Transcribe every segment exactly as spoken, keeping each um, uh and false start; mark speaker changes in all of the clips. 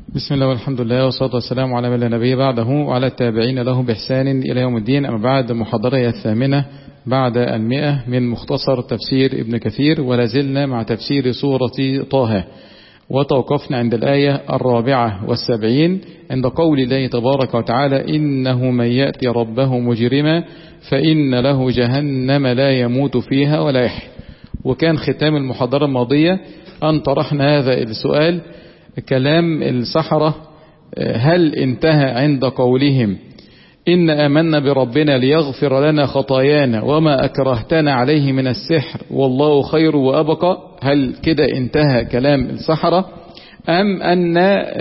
Speaker 1: بسم الله والحمد لله والصلاة والسلام على من لا نبي بعده وعلى التابعين له بإحسان إلى يوم الدين. أما بعد، محاضرة الثامنة بعد المئة من مختصر تفسير ابن كثير، ولا زلنا مع تفسير سورة طه، وتوقفنا عند الآية الرابعة والسبعين عند قول الله تبارك وتعالى: إنه من يأتي ربه مجرما فإن له جهنم لا يموت فيها ولا يحيا. وكان ختام المحاضرة الماضية أن طرحنا هذا السؤال: كلام السحرة هل انتهى عند قولهم إن آمنا بربنا ليغفر لنا خطايانا وما أكرهتنا عليه من السحر والله خير وأبقى؟ هل كده انتهى كلام السحرة، أم أن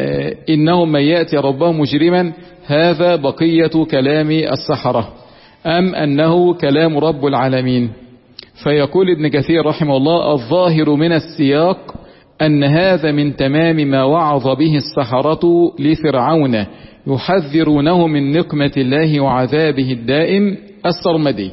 Speaker 1: إنهم من يأتي ربه مجرما هذا بقية كلام السحرة، أم أنه كلام رب العالمين؟ فيقول ابن كثير رحمه الله: الظاهر من السياق أن هذا من تمام ما وعظ به السحرة لفرعون يحذرونه من نقمة الله وعذابه الدائم السرمدي.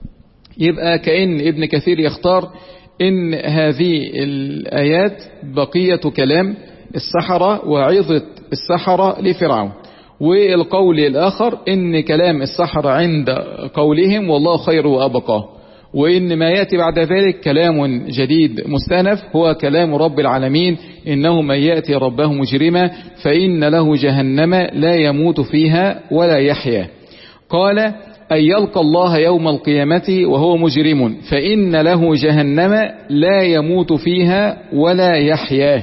Speaker 1: يبقى كأن ابن كثير يختار إن هذه الآيات بقية كلام السحرة وعظة السحرة لفرعون، والقول الآخر إن كلام السحرة عند قولهم والله خير وأبقى، وإن ما يأتي بعد ذلك كلام جديد مستأنف هو كلام رب العالمين: إنه من يأتي ربه مجرما فإن له جهنم لا يموت فيها ولا يحيا. قال: أن يلقى الله يوم القيامة وهو مجرم فإن له جهنم لا يموت فيها ولا يحيا.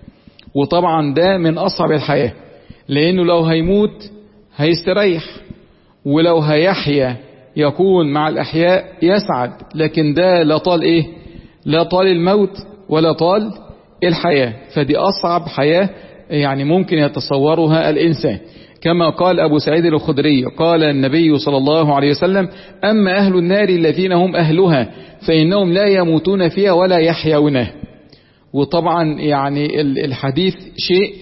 Speaker 1: وطبعا ده من أصعب الحياة، لأنه لو هيموت هيستريح، ولو هيحيا يكون مع الأحياء يسعد، لكن ده لا طال إيه؟ لا طال الموت ولا طال الحياة. فدي أصعب حياة يعني ممكن يتصورها الإنسان. كما قال أبو سعيد الخدري: قال النبي صلى الله عليه وسلم: أما أهل النار الذين هم أهلها فإنهم لا يموتون فيها ولا يحيون. وطبعا يعني الحديث شيء،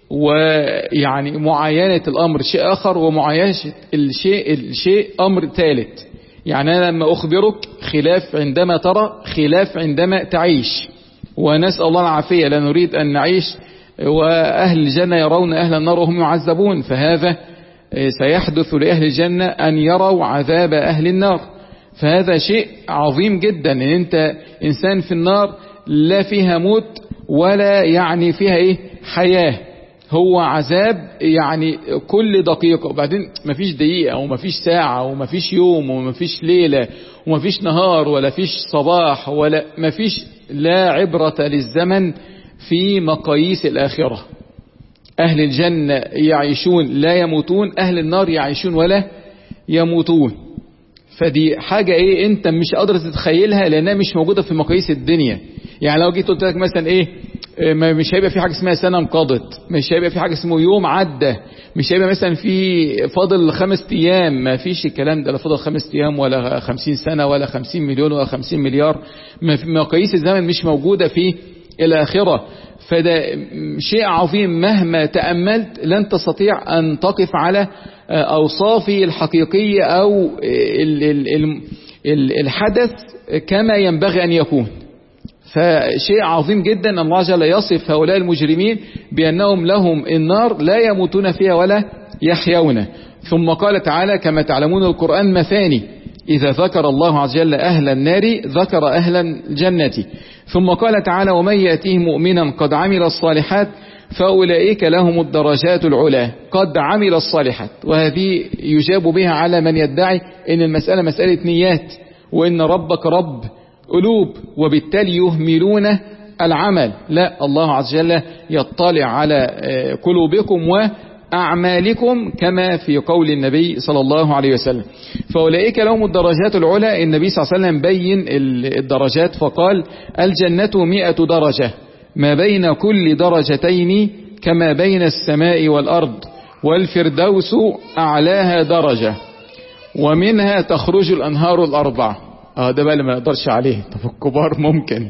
Speaker 1: ويعني معاينة الأمر شيء آخر، ومعاينة الشيء الشيء أمر ثالث. يعني أنا لما أخبرك خلاف عندما ترى، خلاف عندما تعيش، ونسأل الله العافية. لا نريد أن نعيش وأهل الجنة يرون أهل النار وهم يعذبون، فهذا سيحدث لأهل الجنة أن يروا عذاب أهل النار. فهذا شيء عظيم جدا، إن أنت إنسان في النار لا فيها موت ولا يعني فيها إيه حياة، هو عذاب يعني كل دقيقة، وبعدين مفيش دقيقة ومفيش ساعة ومفيش يوم ومفيش ليلة ومفيش نهار ولا فيش صباح ولا مفيش، لا عبرة للزمن في مقاييس الآخرة. أهل الجنة يعيشون لا يموتون، أهل النار يعيشون ولا يموتون. فدي حاجة ايه انت مش قادر تتخيلها، لانها مش موجودة في مقاييس الدنيا. يعني لو جيت قلت لك مثلا ايه، مش هيبقى في حاجة اسمها سنة انقضت، مش هيبقى في حاجة اسمه يوم عدى، مش هيبقى مثلا في فاضل خمس ايام، ما فيش الكلام ده، لا فاضل خمس ايام ولا خمسين سنة ولا خمسين مليون ولا خمسين مليار. مقاييس الزمن مش موجودة في الآخرة. فده شيء عظيم، مهما تأملت لن تستطيع أن تقف على أوصافه الحقيقية أو الحدث كما ينبغي أن يكون. فشيء عظيم جدا أن الله جل يصف هؤلاء المجرمين بأنهم لهم النار لا يموتون فيها ولا يحيون. ثم قال تعالى: كما تعلمون القرآن مثاني، إذا ذكر الله عز وجل أهل النار ذكر أهل الجنة. ثم قال تعالى: ومن يأتيه مؤمنا قد عمل الصالحات فأولئك لهم الدرجات العلى. قد عمل الصالحات، وهذه يجاب بها على من يدعي أن المسألة مسألة نيات، وأن ربك رب قلوب وبالتالي يهملون العمل. لا، الله عز وجل يطلع على قلوبكم وأعمالكم كما في قول النبي صلى الله عليه وسلم. فأولئك لهم الدرجات العلى. النبي صلى الله عليه وسلم بين الدرجات فقال: الجنة مئة درجة، ما بين كل درجتين كما بين السماء والأرض، والفردوس أعلاها درجة، ومنها تخرج الأنهار الأربعة. اه ده بقى اللي ما نقدرش عليه، طب الكبار ممكن.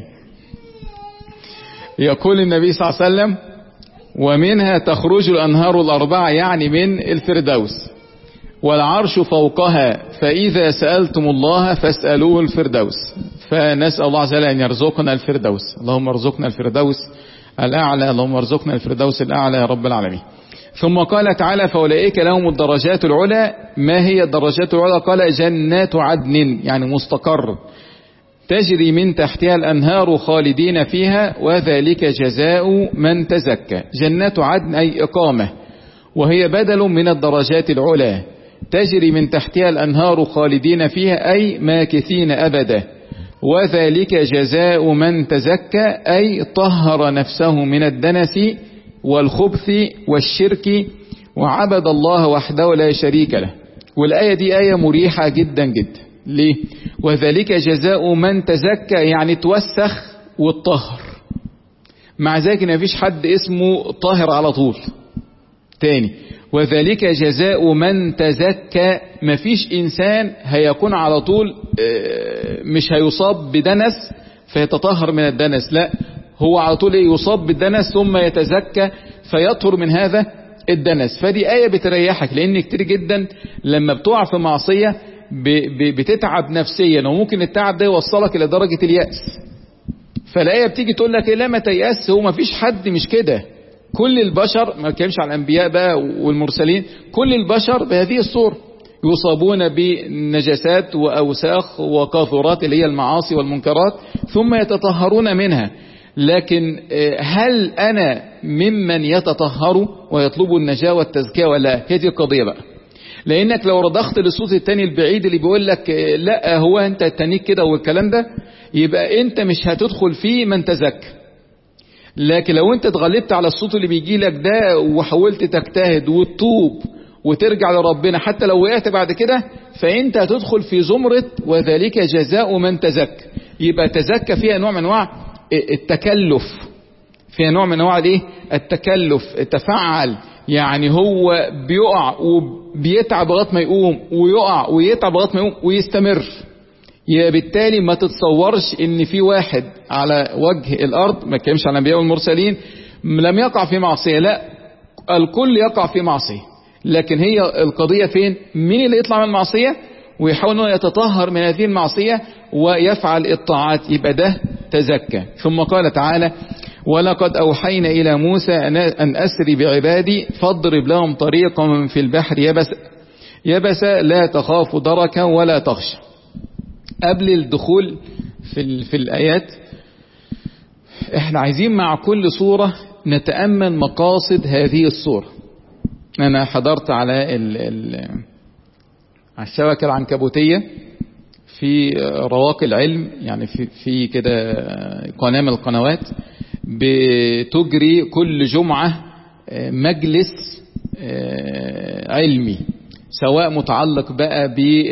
Speaker 1: يقول النبي صلى الله عليه وسلم: ومنها تخرج الأنهار الأربعة، يعني من الفردوس، والعرش فوقها، فإذا سألتم الله فاسألوه الفردوس. فنسأل الله عز وجل أن يرزقنا الفردوس. اللهم ارزقنا الفردوس الأعلى، اللهم ارزقنا الفردوس الأعلى يا رب العالمين. ثم قال تعالى فأولئك لهم الدرجات العلى. ما هي الدرجات العلى؟ قال جنات عدن يعني مستقر تجري من تحتها الأنهار خالدين فيها وذلك جزاء من تزكى. جنات عدن أي إقامة، وهي بدل من الدرجات العلى. تجري من تحتها الأنهار خالدين فيها أي ماكثين أبدا. وذلك جزاء من تزكى أي طهر نفسه من الدنس والخبث والشرك وعبد الله وحده لا شريك له. والآية دي آية مريحة جدا جدا. ليه؟ وذلك جزاء من تزكى يعني توسخ والطهر. مع ذلك ما فيش حد اسمه طاهر على طول. تاني، وذلك جزاء من تزكى، ما فيش إنسان هيكون على طول مش هيصاب بدنس فيتطهر من الدنس، لا، هو على طول يصاب بالدنس ثم يتزكى فيطهر من هذا الدنس. فدي آية بتريحك، لأن كتير جدا لما بتقع في معصية بتتعب نفسيا، وممكن التعب ده يوصلك إلى درجة اليأس. فالآية بتيجي تقول لك لا ما تيأس، هو ما فيش حد مش كده. كل البشر، ما بتكلمش عن الأنبياء بقى والمرسلين، كل البشر بهذه الصورة يصابون بنجاسات وأوساخ وقاذورات اللي هي المعاصي والمنكرات ثم يتطهرون منها. لكن هل أنا ممن يتطهر ويطلب النجاة والتزكية ولا؟ هي دي القضية بقى. لأنك لو رضخت للصوت التاني البعيد اللي بيقول لك لا هو أنت التانيك كده والكلام ده، يبقى أنت مش هتدخل فيه من تزكى. لكن لو أنت اتغلبت على الصوت اللي بيجي لك ده وحاولت تجتهد وتتوب وترجع لربنا حتى لو وقعت بعد كده، فأنت هتدخل في زمرة وذلك جزاء من تزكى. يبقى تزكى فيها نوع من أنواع التكلف، فيها نوع من أنواع الايه؟ التكلف. تفعل يعني هو بيقع وبيتعب لغايه ما يقوم، ويقع ويتعب لغايه ما يقوم ويستمر. يبقى بالتالي ما تتصورش ان في واحد على وجه الارض، ما كلمش عن الانبياء والمرسلين، لم يقع في معصيه، لا، الكل يقع في معصيه. لكن هي القضيه فين؟ مين اللي يطلع من المعصيه ويحاول انه يتطهر من هذه المعصيه ويفعل الطاعات، يبقى ده تزكى. ثم قال تعالى ولقد أوحينا إلى موسى أن أسري بعبادي فاضرب لهم طريقا في البحر يبس يبس لا تخاف دركا ولا تخشى. قبل الدخول في, في الآيات، احنا عايزين مع كل صورة نتأمل مقاصد هذه الصورة. أنا حضرت على ال ال على الشبكة العنكبوتية في رواقي العلم، يعني في, في كده قناة من القنوات بتجري كل جمعة مجلس علمي، سواء متعلق بقى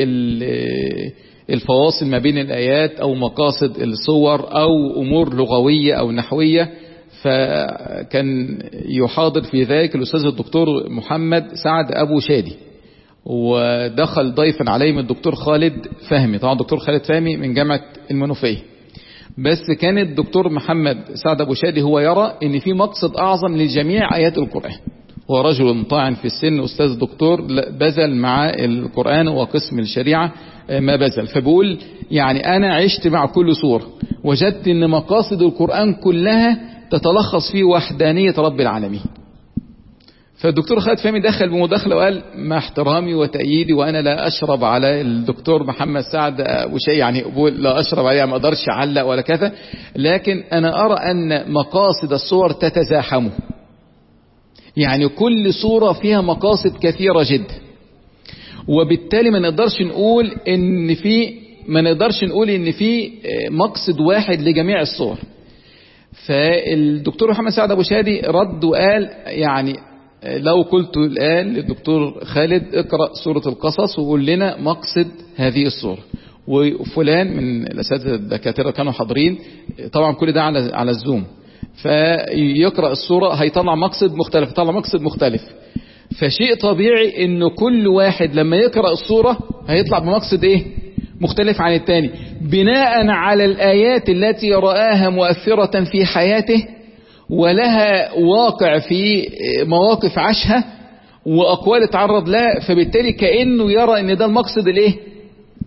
Speaker 1: بالفواصل ما بين الآيات أو مقاصد الصور أو أمور لغوية أو نحوية. فكان يحاضر في ذلك الأستاذ الدكتور محمد سعد أبو شادي، ودخل ضيفا عليه من الدكتور خالد فهمي، طبعا الدكتور خالد فهمي من جامعة المنوفية. بس كان الدكتور محمد سعد أبو شادي هو يرى ان في مقصد اعظم لجميع ايات القرآن. هو رجل طاعن في السن، استاذ دكتور، بذل مع القرآن وقسم الشريعة ما بذل. فبقول يعني انا عشت مع كل سورة، وجدت ان مقاصد القرآن كلها تتلخص في وحدانية رب العالمين. فالدكتور خالد فهمي دخل بمداخله وقال مع احترامي وتأييدي، وانا لا اشرب على الدكتور محمد سعد ابو شيء، يعني لا اشرب عليه، ما اقدرش اعلق ولا كذا، لكن انا ارى ان مقاصد الصور تتزاحم. يعني كل صورة فيها مقاصد كثيرة جدا، وبالتالي ما نقدرش نقول ان في ما نقدرش نقول ان في مقصد واحد لجميع الصور. فالدكتور محمد سعد ابو شادي رد وقال يعني لو قلت الآن للدكتور خالد اقرأ سورة القصص وقول لنا مقصد هذه السورة، وفلان من الأساتذة الدكاترة كانوا حاضرين، طبعا كل ده على على الزوم، فيقرأ السورة هيطلع مقصد مختلف، يطلع مقصد مختلف. فشيء طبيعي انه كل واحد لما يقرأ السورة هيطلع بمقصد ايه مختلف عن التاني، بناء على الآيات التي رآها مؤثرة في حياته ولها واقع في مواقف عاشها وأقوال اتعرض لها. فبالتالي كأنه يرى ان ده المقصد الايه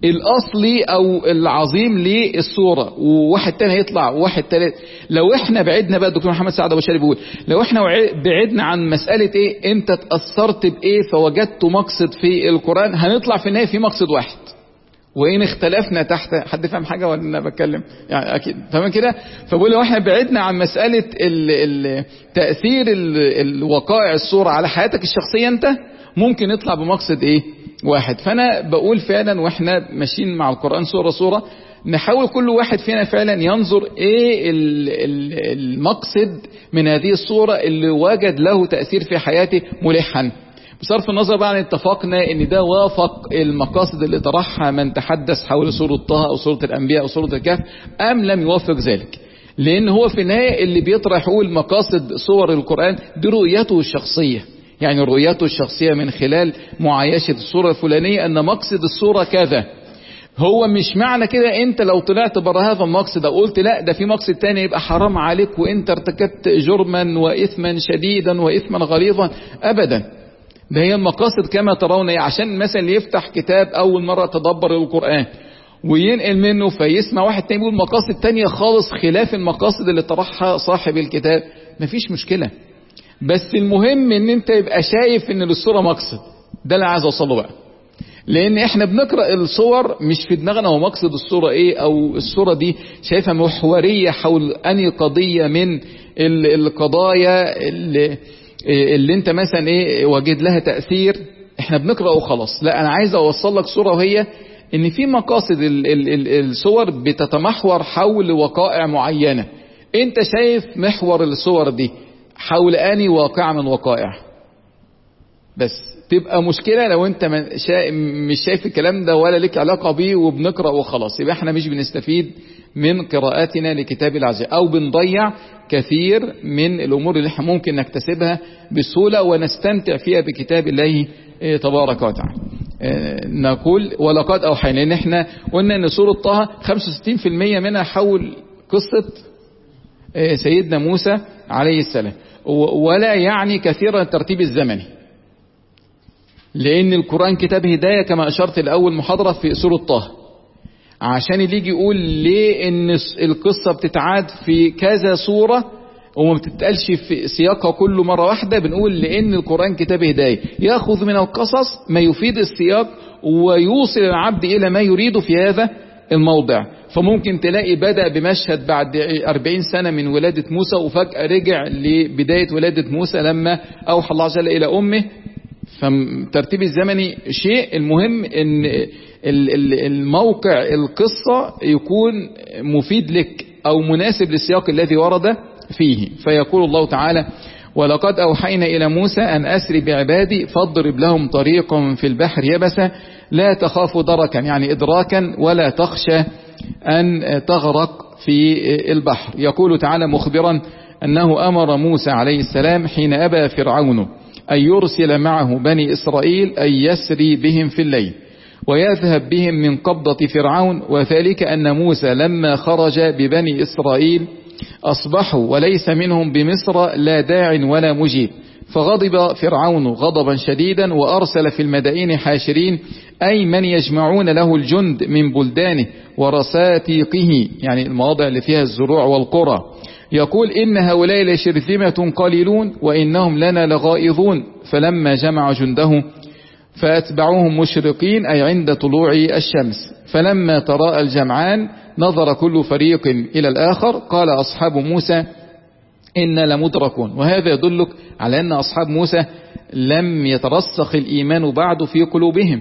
Speaker 2: الاصلي او العظيم للصورة، وواحد تاني يطلع وواحد تالت. لو احنا بعدنا بقى، الدكتور محمد سعد ابو شاري بيقول لو احنا بعدنا عن مسألة ايه انت اتأثرت بايه فوجدت مقصد في القرآن، هنطلع في النهاية في مقصد واحد، وإن اختلفنا تحت. حد فاهم حاجة ولا أنا بتكلم؟ يعني أكيد تمام كده. فبقول لو احنا بعدنا عن مسألة ال ال تأثير ال الوقائع الصورة على حياتك الشخصية، أنت ممكن يطلع بمقصد إيه واحد. فأنا بقول فعلا وإحنا ماشيين مع القرآن صورة صورة، نحاول كل واحد فينا فعلا ينظر إيه ال ال المقصد من هذه الصورة اللي وجد له تأثير في حياته ملحا. بصرف النظر بقى عن اتفقنا ان ده وافق المقاصد اللي طرحها من تحدث حول سورة طه او سورة الانبياء او سورة الكهف ام لم يوافق ذلك، لان هو في النهاية اللي بيطرح يقول مقاصد صور القرآن دي رؤيته الشخصية، يعني رؤيته الشخصية من خلال معايشة الصورة الفلانية ان مقصد الصورة كذا. هو مش معنى كده انت لو طلعت بره هذا المقصد او قلت لا ده في مقصد تاني يبقى حرام عليك وانت ارتكبت جرما واثما شديدا واثما غليظا، ابدا. ده هي المقاصد كما ترون، عشان مثلا يفتح كتاب اول مرة تدبر القرآن وينقل منه فيسمع واحد تاني يقول مقاصد تانية خالص خلاف المقاصد اللي طرحها صاحب الكتاب، مفيش مشكلة. بس المهم ان انت يبقى شايف ان للصورة مقصد. ده اللي عايز اوصله بقى، لان احنا بنقرأ الصور مش في دماغنا هو مقصد الصورة ايه، او الصورة دي شايفها محورية حول انهي قضية من القضايا اللي اللي انت مثلا ايه وجد لها تأثير. احنا بنقرأ وخلاص، لا انا عايز اوصل لك صورة، وهي ان في مقاصد ال ال ال الصور بتتمحور حول وقائع معينة. انت شايف محور الصور دي حول اني واقع من وقائع، بس تبقى مشكلة لو انت مش شايف الكلام ده ولا لك علاقة بيه وبنقرأ وخلاص، يبقى احنا مش بنستفيد من قراءاتنا لكتاب العزيز، او بنضيع كثير من الامور اللي احنا ممكن نكتسبها بسهولة ونستمتع فيها بكتاب الله تبارك وتعالى. نقول ولقد اوحينا، لان احنا قلنا ان سورة طه خمسة وستين بالمئة منها حول قصة سيدنا موسى عليه السلام، ولا يعني كثيرا الترتيب الزمني، لان القرآن كتاب هداية كما اشرت الاول محاضرة في سورة طه. عشان اللي يجي يقول ليه ان القصة بتتعاد في كذا صورة وما بتتقالش في سياقها كله مرة واحدة، بنقول لان القرآن كتاب هداية ياخذ من القصص ما يفيد السياق ويوصل العبد الى ما يريده في هذا الموضع. فممكن تلاقي بدأ بمشهد بعد أربعين سنة من ولادة موسى وفجأة رجع لبداية ولادة موسى لما اوحى الله عز وجل الى امه. فالترتيب الزمني شيء، المهم ان الموقع القصة يكون مفيد لك او مناسب للسياق الذي ورد فيه. فيقول الله تعالى ولقد اوحينا الى موسى ان اسر بعبادي فاضرب لهم طريقا في البحر يبسا لا تخاف دركا، يعني ادراكا، ولا تخشى ان تغرق في البحر. يقول تعالى مخبرا انه امر موسى عليه السلام حين ابى فرعون أن يرسل معه بني إسرائيل أن يسري بهم في الليل ويذهب بهم من قبضة فرعون، وذلك أن موسى لما خرج ببني إسرائيل أصبحوا وليس منهم بمصر لا داع ولا مجيب، فغضب فرعون غضبا شديدا وأرسل في المدائن حاشرين، أي من يجمعون له الجند من بلدانه ورساتيقه، يعني المواضع اللي فيها الزروع والقرى، يقول إن هؤلاء لشرذمة قليلون وإنهم لنا لغائظون، فلما جمع جنده فأتبعوهم مشرقين، أي عند طلوع الشمس، فلما تراءى الجمعان نظر كل فريق إلى الآخر قال أصحاب موسى إن لمدركون. وهذا يدلك على أن أصحاب موسى لم يترسخ الإيمان بعد في قلوبهم،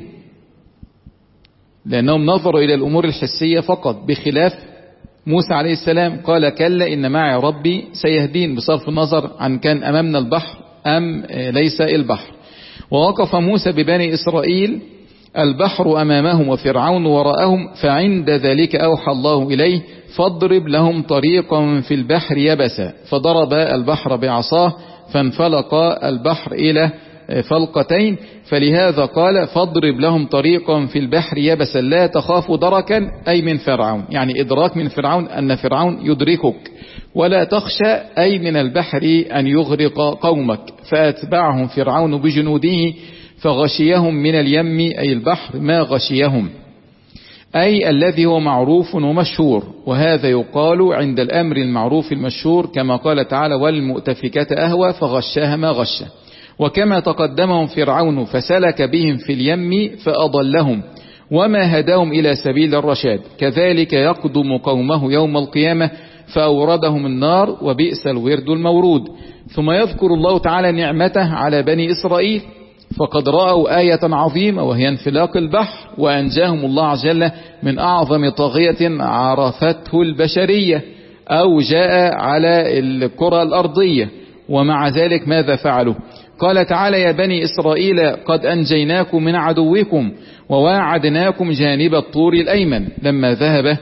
Speaker 2: لأنهم نظروا إلى الأمور الحسية فقط، بخلاف موسى عليه السلام قال كلا إن معي ربي سيهدين، بصرف النظر عن كان أمامنا البحر أم ليس البحر. ووقف موسى ببني إسرائيل البحر أمامهم وفرعون وراءهم، فعند ذلك أوحى الله إليه فاضرب لهم طريقا في البحر يبسا، فضرب البحر بعصاه فانفلق البحر إلى فلقتين، فلهذا قال فاضرب لهم طريقا في البحر يبسا لا تخاف دركا، أي من فرعون، يعني إدراك من فرعون أن فرعون يدركك، ولا تخشى أي من البحر أن يغرق قومك، فأتبعهم فرعون بجنوده فغشيهم من اليم أي البحر ما غشيهم. أي الذي هو معروف ومشهور، وهذا يقال عند الأمر المعروف المشهور كما قال تعالى والمؤتفكات أهوى فغشاها ما غشا. وكما تقدمهم فرعون فسلك بهم في اليم فأضلهم وما هداهم إلى سبيل الرشاد، كذلك يقدم قومه يوم القيامة فأوردهم النار وبئس الورد المورود. ثم يذكر الله تعالى نعمته على بني إسرائيل، فقد رأوا آية عظيمة وهي انفلاق البحر، وأنجاهم الله عز وجل من أعظم طاغية عرفته البشرية أو جاء على الكرة الأرضية. ومع ذلك ماذا فعلوا؟ قال تعالى يا بني إسرائيل قد أنجيناكم من عدوكم وواعدناكم جانب الطور الأيمن لما ذهب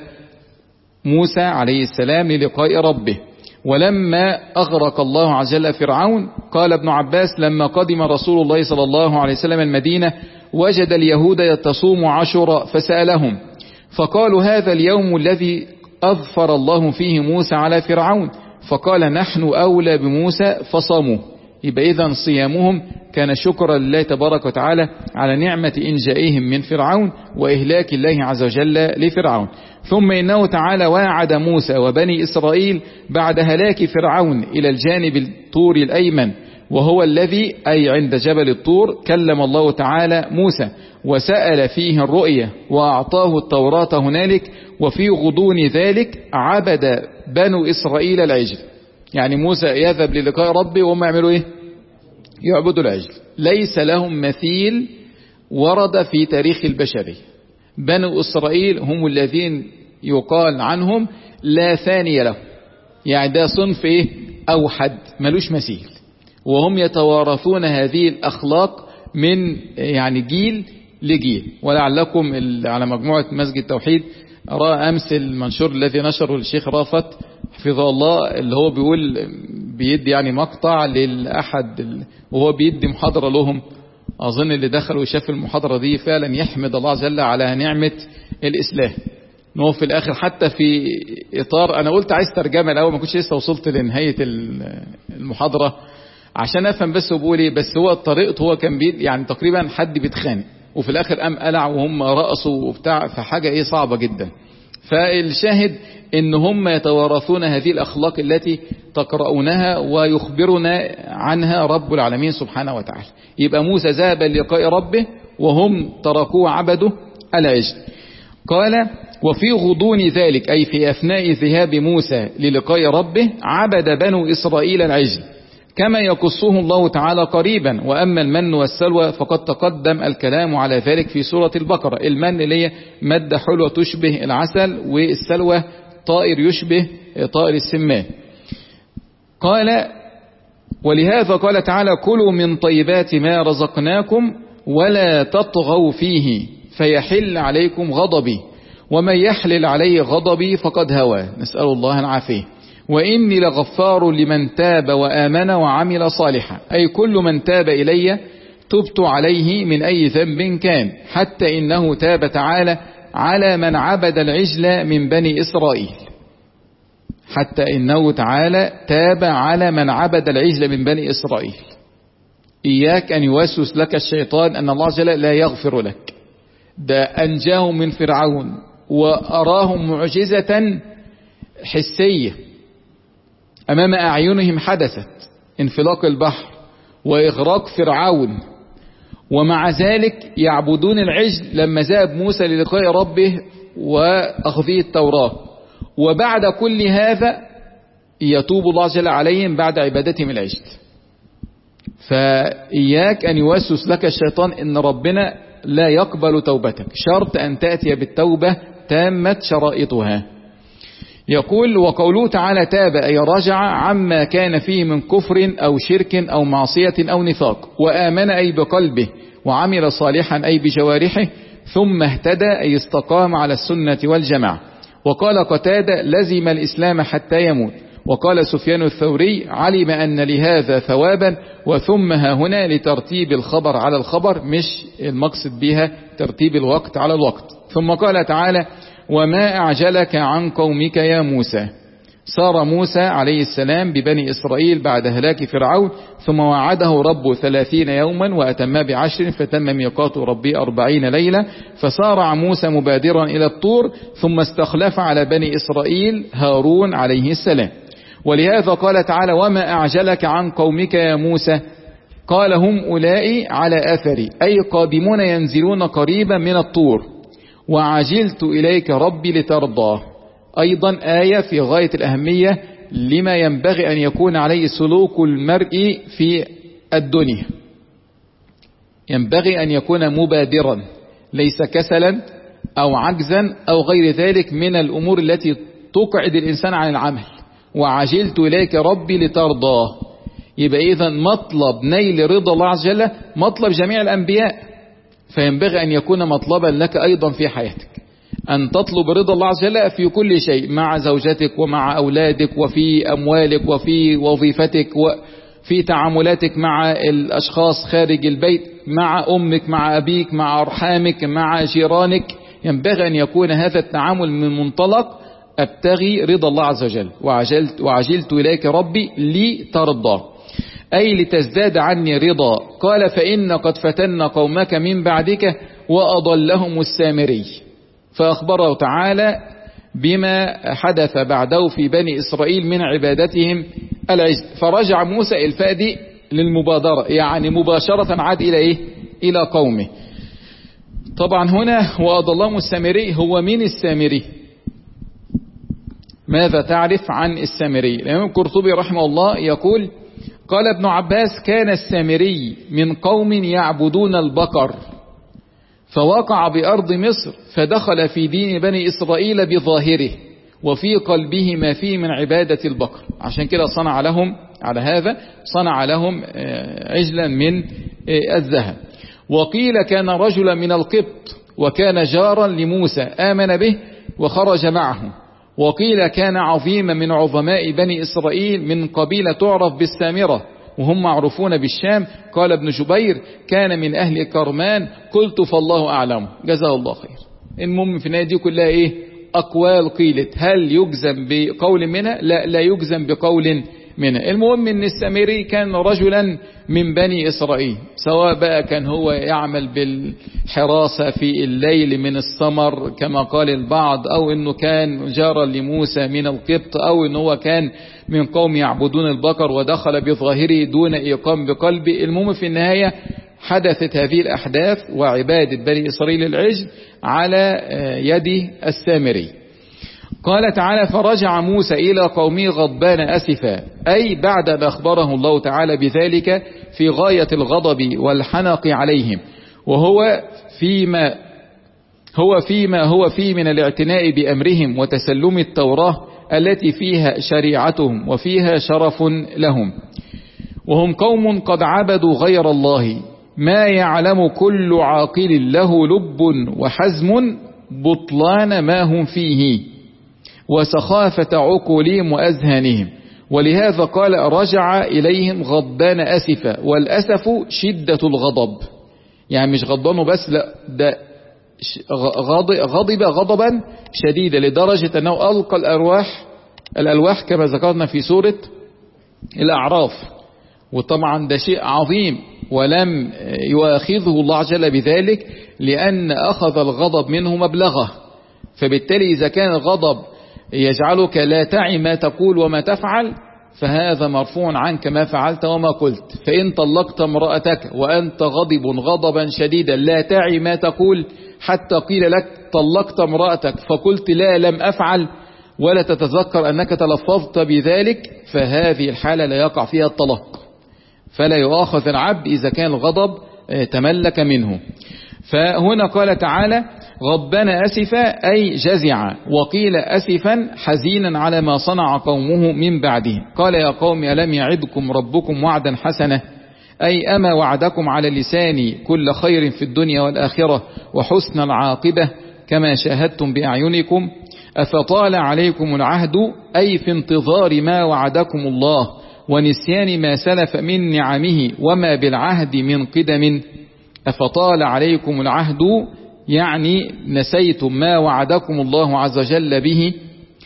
Speaker 2: موسى عليه السلام للقاء ربه. ولما أغرق الله عز وجل فرعون، قال ابن عباس لما قدم رسول الله صلى الله عليه وسلم المدينة وجد اليهود تصوم عاشوراء فسألهم فقالوا هذا اليوم الذي أظفر الله فيه موسى على فرعون، فقال نحن أولى بموسى فصاموا. يبقى إذن صيامهم كان شكرا لله تبارك وتعالى على نعمة إنجائهم من فرعون وإهلاك الله عز وجل لفرعون. ثم إنه تعالى واعد موسى وبني إسرائيل بعد هلاك فرعون إلى الجانب الطور الأيمن، وهو الذي أي عند جبل الطور كلم الله تعالى موسى وسأل فيه الرؤية وأعطاه التوراة هنالك. وفي غضون ذلك عبد بنو إسرائيل العجل، يعني موسى يذهب للقاء ربه وهم يعملوا إيه؟ يعبدوا العجل، ليس لهم مثيل ورد في تاريخ البشرية. بنو إسرائيل هم الذين يقال عنهم لا ثاني له، يعني ده صنف إيه؟ أوحد ملوش مثيل، وهم يتوارثون هذه الأخلاق من يعني جيل لجيل. ولعلكم على مجموعة مسجد التوحيد رأى أمس المنشور الذي نشره الشيخ رافت حفظه الله، اللي هو بيقول بيدي يعني مقطع للأحد وهو بيدي محاضرة لهم. أظن اللي دخل وشاف المحاضرة دي فعلا يحمد الله عز وجل على نعمة الإسلام. نوه في الآخر حتى في إطار أنا قلت عايز ترجمة الأول، ما كنتش لسه وصلت لنهاية المحاضرة عشان أفهم بس وبقول إيه، بس هو طريقته هو كان بيد يعني تقريبا حد بيتخانق وفي الآخر قام قلع وهم رقصوا وبتاع، فحاجة إيه صعبة جدا. فالشاهد إن هم يتوارثون هذه الأخلاق التي تقرؤونها ويخبرنا عنها رب العالمين سبحانه وتعالى. يبقى موسى ذهب للقاء ربه وهم تركوه عبدوا العجل. قال وفي غضون ذلك أي في أثناء ذهاب موسى للقاء ربه عبد بنو إسرائيل العجل كما يقصه الله تعالى قريبا. وأما المن والسلوى فقد تقدم الكلام على ذلك في سورة البقرة. المن اللي هي مادة حلوة تشبه العسل، والسلوى طائر يشبه طائر السمان. قال ولهذا قال تعالى كلوا من طيبات ما رزقناكم ولا تطغوا فيه فيحل عليكم غضبي ومن يحلل عليه غضبي فقد هوى، نسأل الله العافية. وإني لغفار لمن تاب وآمن وعمل صالحا، أي كل من تاب إلي تبت عليه من أي ذنب كان، حتى إنه تاب تعالى على من عبد العجل من بني إسرائيل، حتى إنه تعالى تاب على من عبد العجل من بني إسرائيل. إياك أن يوسوس لك الشيطان أن الله جل لا يغفر لك. ده أنجاهم من فرعون وأراهم معجزة حسية أمام أعينهم حدثت، انفلاق البحر وإغراق فرعون، ومع ذلك يعبدون العجل لما ذهب موسى للقاء ربه وأخذه التوراة. وبعد كل هذا يتوب الله جل عليهم بعد عبادتهم العجل. فإياك أن يوسوس لك الشيطان إن ربنا لا يقبل توبتك، شرط أن تأتي بالتوبة تامة شرائطها. يقول وقوله تعالى تاب أي رجع عما كان فيه من كفر أو شرك أو معصية أو نفاق، وآمن أي بقلبه، وعمل صالحا أي بجوارحه، ثم اهتدى أي استقام على السنة والجماعة. وقال قتادة لزم الإسلام حتى يموت. وقال سفيان الثوري علم أن لهذا ثوابا، وثم ها هنا لترتيب الخبر على الخبر، مش المقصد بها ترتيب الوقت على الوقت. ثم قال تعالى وما أعجلك عن قومك يا موسى. سار موسى عليه السلام ببني إسرائيل بعد هلاك فرعون، ثم وعده ربه ثلاثين يوما وأتم بعشر، فتم ميقات ربي أربعين ليلة. فسارع موسى مبادرا إلى الطور، ثم استخلف على بني إسرائيل هارون عليه السلام. ولهذا قال تعالى: وما أعجلك عن قومك يا موسى؟ قال: هم أولئك على أثري، أي قادمون ينزلون قريبا من الطور، وعجلت إليك ربي لترضى. أيضا آية في غاية الأهمية لما ينبغي أن يكون عليه سلوك المرء في الدنيا. ينبغي أن يكون مبادرا، ليس كسلا أو عجزا أو غير ذلك من الأمور التي تقعد الإنسان عن العمل. وعجلت إليك ربي لترضى، يبقى إذا مطلب نيل رضا الله عز وجل مطلب جميع الأنبياء، فينبغي أن يكون مطلبا لك أيضا في حياتك، أن تطلب رضا الله عز وجل في كل شيء، مع زوجتك ومع أولادك وفي أموالك وفي وظيفتك وفي تعاملاتك مع الأشخاص خارج البيت، مع أمك، مع أبيك، مع أرحامك، مع جيرانك. ينبغي أن يكون هذا التعامل من منطلق أبتغي رضا الله عز وجل. وعجلت, وعجلت إليك ربي لترضى، أي لتزداد عني رضا. قال: فإن قد فتن قومك من بعدك وأضلهم السامري. فأخبره تعالى بما حدث بعده في بني إسرائيل من عبادتهم العجل. فرجع موسى الفادي للمبادرة، يعني مباشرة عاد إلى إيه؟ إلى قومه. طبعا هنا وأضلهم السامري، هو مين السامري؟ ماذا تعرف عن السامري؟ الإمام القرطبي رحمه الله يقول: قال ابن عباس: كان السامري من قوم يعبدون البقر، فوقع بأرض مصر، فدخل في دين بني إسرائيل بظاهره، وفي قلبه ما فيه من عبادة البقر. عشان كده صنع لهم على هذا صنع لهم عجلا من الذهب. وقيل كان رجلا من القبط، وكان جارا لموسى، آمن به وخرج معه. وقيل كان عظيما من عظماء بني إسرائيل من قبيلة تعرف بالسامرة، وهم معروفون بالشام. قال ابن جبير: كان من أهل كرمان. قلت: فالله أعلم، جزاه الله خير. المهم في النهاية دي كلها إيه؟ أقوال قيلت، هل يجزم بقول منها؟ لا، لا يجزم بقول منها. المهم ان السامري كان رجلا من بني إسرائيل، سواء بقى كان هو يعمل بالحراسة في الليل من السمر كما قال البعض، أو أنه كان جارا لموسى من القبط، أو أنه هو كان من قوم يعبدون البقر ودخل بظاهره دون إيقام بقلبه. المهم في النهاية حدثت هذه الأحداث وعبادة بني إسرائيل العجل على يد السامري. قال تعالى: فرجع موسى إلى قومه غضبان أسفا، أي بعد أن أخبره الله تعالى بذلك في غاية الغضب والحنق عليهم، وهو فيما هو فيما هو فيه من الاعتناء بأمرهم وتسلم التوراة التي فيها شريعتهم وفيها شرف لهم. وهم قوم قد عبدوا غير الله، ما يعلم كل عاقل له لب وحزم بطلان ما هم فيه وسخافة عقولهم وأذهانهم. ولهذا قال: رجع إليهم غضبان أسفا. والأسف شدة الغضب، يعني مش غضبانه بس، لا، ده غضب غضبا شديدا لدرجة أنه ألقى الأرواح الألواح كما ذكرنا في سورة الأعراف. وطبعا ده شيء عظيم، ولم يؤاخذه الله عز وجل بذلك لأن أخذ الغضب منه مبلغه. فبالتالي إذا كان الغضب يجعلك لا تعي ما تقول وما تفعل، فهذا مرفوع عنك ما فعلت وما قلت. فإن طلقت امرأتك وأنت غضب غضبا شديدا لا تعي ما تقول، حتى قيل لك طلقت امرأتك فقلت لا لم أفعل، ولا تتذكر أنك تلفظت بذلك، فهذه الحالة لا يقع فيها الطلاق، فلا يؤاخذ العبد إذا كان الغضب تملك منه. فهنا قال تعالى: غضبان أسفا، أي جزع. وقيل أسفا حزينا على ما صنع قومه من بعده. قال: يا قوم ألم يعدكم ربكم وعدا حسنة، أي أما وعدكم على لسان كل خير في الدنيا والآخرة وحسن العاقبة كما شاهدتم بأعينكم، أفطال عليكم العهد، أي في انتظار ما وعدكم الله ونسيان ما سلف من نعمه وما بالعهد من قدم. أفطال عليكم العهد يعني نسيتم ما وعدكم الله عز وجل به،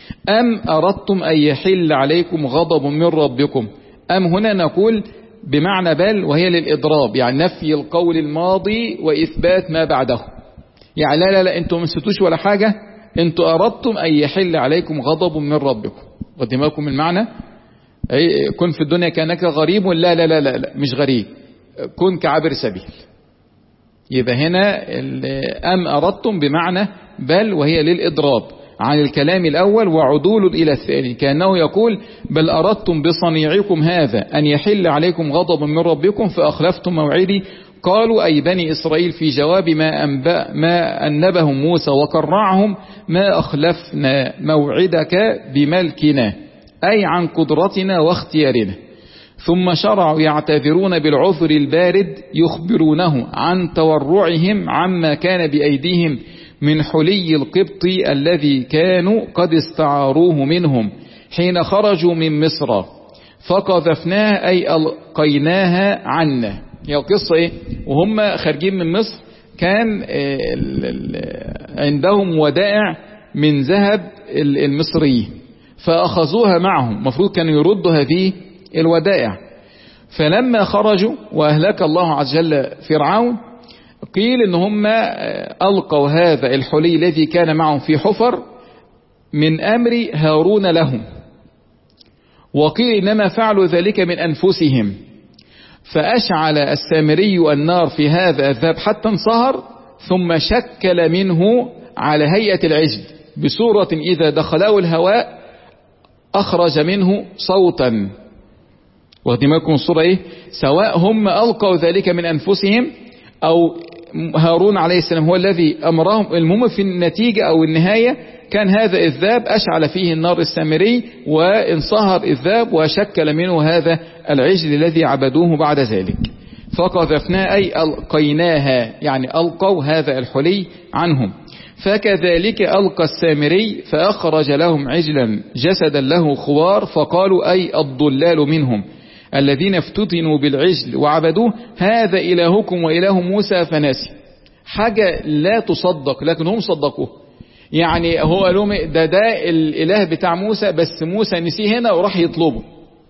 Speaker 2: أم أردتم أن يحل عليكم غضب من ربكم. أم هنا نقول بمعنى بل، وهي للإضراب، يعني نفي القول الماضي وإثبات ما بعده. يعني لا لا لا انتم ما نسيتوش ولا حاجة، انتم أردتم أن يحل عليكم غضب من ربكم. واخدين بالكم المعنى؟ كن في الدنيا كأنك غريب، لا لا لا لا, لا مش غريب، كن كعابر سبيل. يبقى هنا أم أردتم بمعنى بل، وهي للإضراب عن الكلام الأول وعدول إلى الثاني، كأنه يقول بل أردتم بصنيعكم هذا أن يحل عليكم غضب من ربكم فأخلفتم موعدي. قالوا أي بني إسرائيل في جواب ما, أنبأ ما أنبهم موسى وقرعهم ما أخلفنا موعدك بملكنا، أي عن قدرتنا واختيارنا. ثم شرعوا يعتذرون بالعذر البارد، يخبرونه عن تورعهم عما كان بأيديهم من حلي القبط الذي كانوا قد استعاروه منهم حين خرجوا من مصر، فقذفناها أي ألقيناها عنا. هي القصة إيه؟ وهم خارجين من مصر كان عندهم ودائع من ذهب المصريين، فأخذوها معهم، مفروض كانوا يردوا هذه الودائع. فلما خرجوا وأهلك الله عز وجل فرعون، قيل إن هم ألقوا هذا الحلي الذي كان معهم في حفر من أمر هارون لهم، وقيل إنما فعلوا ذلك من أنفسهم. فأشعل السامري النار في هذا الذهب حتى انصهر، ثم شكل منه على هيئة العجل بصورة إذا دخله الهواء أخرج منه صوتا. واخدين بالكم الصورة إيه؟ سواء هم ألقوا ذلك من أنفسهم أو هارون عليه السلام هو الذي أمرهم، المهم في النتيجة أو النهاية كان هذا الذاب أشعل فيه النار السامري وانصهر الذاب وشكل منه هذا العجل الذي عبدوه بعد ذلك. فقذفناه أي ألقيناها، يعني ألقوا هذا الحلي عنهم. فكذلك ألقى السامري فأخرج لهم عجلا جسدا له خوار، فقالوا أي الضلال منهم الذين افتتنوا بالعجل وعبدوه هذا إلهكم وإله موسى فناسي. حاجة لا تصدق لكن هم صدقوه. يعني هو قال لهم ده ده الإله بتاع موسى، بس موسى نسيه هنا وراح يطلبه.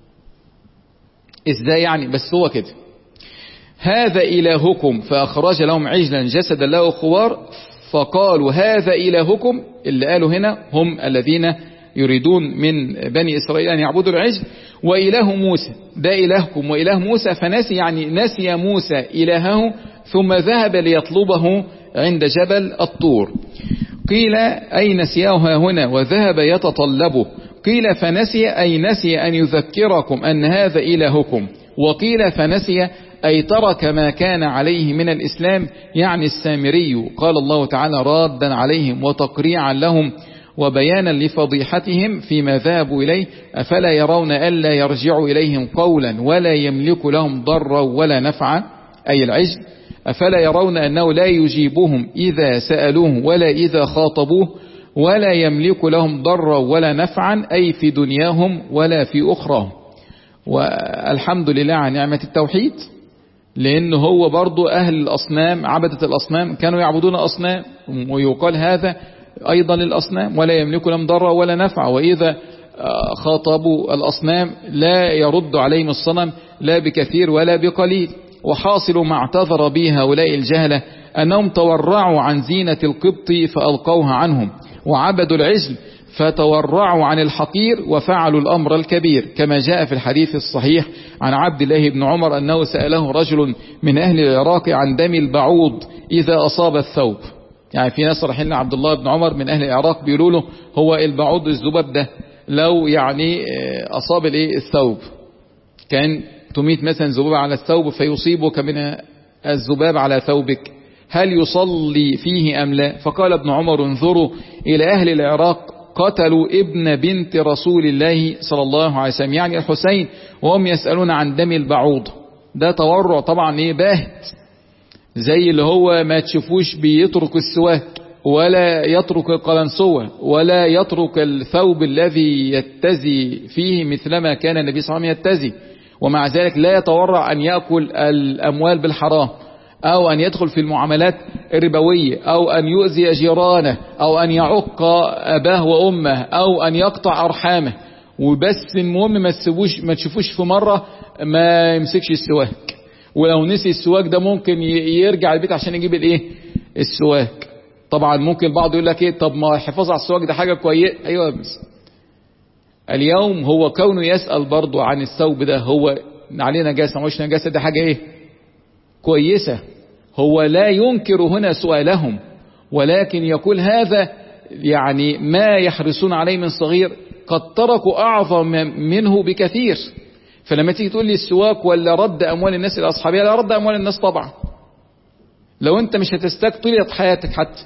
Speaker 2: ازاي يعني؟ بس هو كده. هذا إلهكم فأخرج لهم عجلا جسدا له خوار، فقالوا هذا إلهكم، اللي قالوا هنا هم الذين يريدون من بني إسرائيل أن يعبدوا العجل، وإله موسى ده إلهكم وإله موسى فنسي، يعني نسي موسى إلهه ثم ذهب ليطلبه عند جبل الطور. قيل أي نسيه هنا وذهب يتطلبه، قيل فنسي أي نسي أن يذكركم أن هذا إلهكم، وقيل فنسي أي ترك ما كان عليه من الإسلام، يعني السامري. قال الله تعالى رادا عليهم وتقريعا لهم وبيانا لفضيحتهم فيما ذهبوا إليه، أفلا يرون ألا يرجعوا إليهم قولا ولا يملك لهم ضرا ولا نفعا، أي العجل. أفلا يرون أنه لا يجيبهم إذا سألوه ولا إذا خاطبوه، ولا يملك لهم ضرا ولا نفعا، أي في دنياهم ولا في أخراهم. والحمد لله عن نعمة التوحيد، لأن هو برضو أهل الأصنام عبدة الأصنام كانوا يعبدون أصنام، ويقال هذا أيضا للأصنام ولا يملك لهم ضرا ولا نفع، وإذا خاطبوا الأصنام لا يرد عليهم الصنم لا بكثير ولا بقليل. وحاصل ما اعتذر به هؤلاء الجهلة أنهم تورعوا عن زينة القبط فألقوها عنهم، وعبدوا العجل فتورعوا عن الحقير وفعلوا الأمر الكبير، كما جاء في الحديث الصحيح عن عبد الله بن عمر أنه سأله رجل من أهل العراق عن دم البعوض إذا أصاب الثوب. يعني في ناس رايحين لعبد الله بن عمر من أهل العراق بيقولوا له هو البعوض الذباب ده لو يعني أصاب الثوب، كان تميت مثلا ذباب على الثوب فيصيبك من الذباب على ثوبك، هل يصلي فيه أم لا؟ فقال ابن عمر انظروا إلى أهل العراق قتلوا ابن بنت رسول الله صلى الله عليه وسلم، يعني الحسين، وهم يسألون عن دم البعوض. ده تورع طبعا ايه باهت، زي اللي هو ما تشوفوش بيترك السواك ولا يترك القلنسوة ولا يترك الثوب الذي يتزي فيه مثلما كان النبي صلى الله عليه وسلم يتزي، ومع ذلك لا يتورع أن يأكل الأموال بالحرام أو أن يدخل في المعاملات ربوية، أو أن يؤذي جيرانه، أو أن يعق أباه وأمه، أو أن يقطع أرحامه، وبس المهم ما تسيبوش ما تشوفوش في مرة ما يمسكش السواك، ولو نسي السواك ده ممكن يرجع البيت عشان يجيب الايه السواك. طبعا ممكن البعض يقول لك ايه، طب ما الحفاظ على السواك ده حاجة كويسة. ايوه بس اليوم هو كونه يسأل برضو عن الثوب ده هو عليه نجاسة مش نجاسة، ده حاجة ايه كويسة. هو لا ينكر هنا سؤالهم، ولكن يقول هذا يعني ما يحرصون عليه من صغير قد تركوا أعظم منه بكثير. فلما تيجي تقول لي السواك ولا رد أموال الناس إلى أصحابها، لا رد أموال الناس طبعا. لو أنت مش هتستاك طيلة حياتك حتى،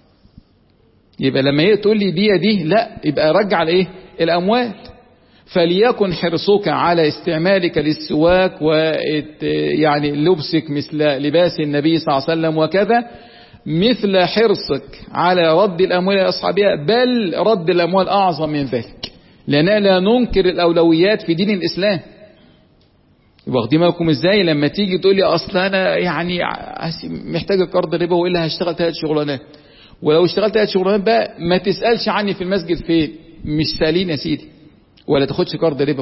Speaker 2: يبقى لما هي تقول لي دي دي لا، يبقى رجع الإيه الأموال. فليكن حرصك على استعمالك للسواك ويعني لبسك مثل لباس النبي صلى الله عليه وسلم وكذا، مثل حرصك على رد الأموال إلى أصحابها، بل رد الأموال أعظم من ذلك، لأننا لا ننكر الأولويات في دين الإسلام. واخدين بالكم ازاي؟ لما تيجي تقول لي اصل انا يعني محتاج قرض ربا والا هشتغل ثلاث شغلانات، ولو اشتغلت ثلاث شغلانات بقى ما تسالش عني في المسجد فين، مش سالين يا سيدي، ولا تاخدش قرض ربوي.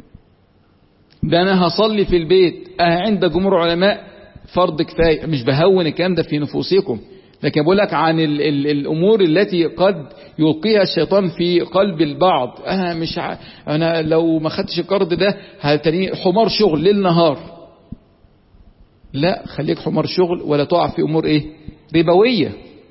Speaker 2: ده انا هصلي في البيت عند جمهور علماء فرض كفايه، مش بهون الكلام ده في نفوسكم، لكن بقول لك عن ال ال الامور التي قد يلقيها الشيطان في قلب البعض. انا مش ع... انا لو ما خدتش القرض ده هتني حمار شغل ليل نهار. لا، خليك حمار شغل ولا تقع في امور ايه ربويه.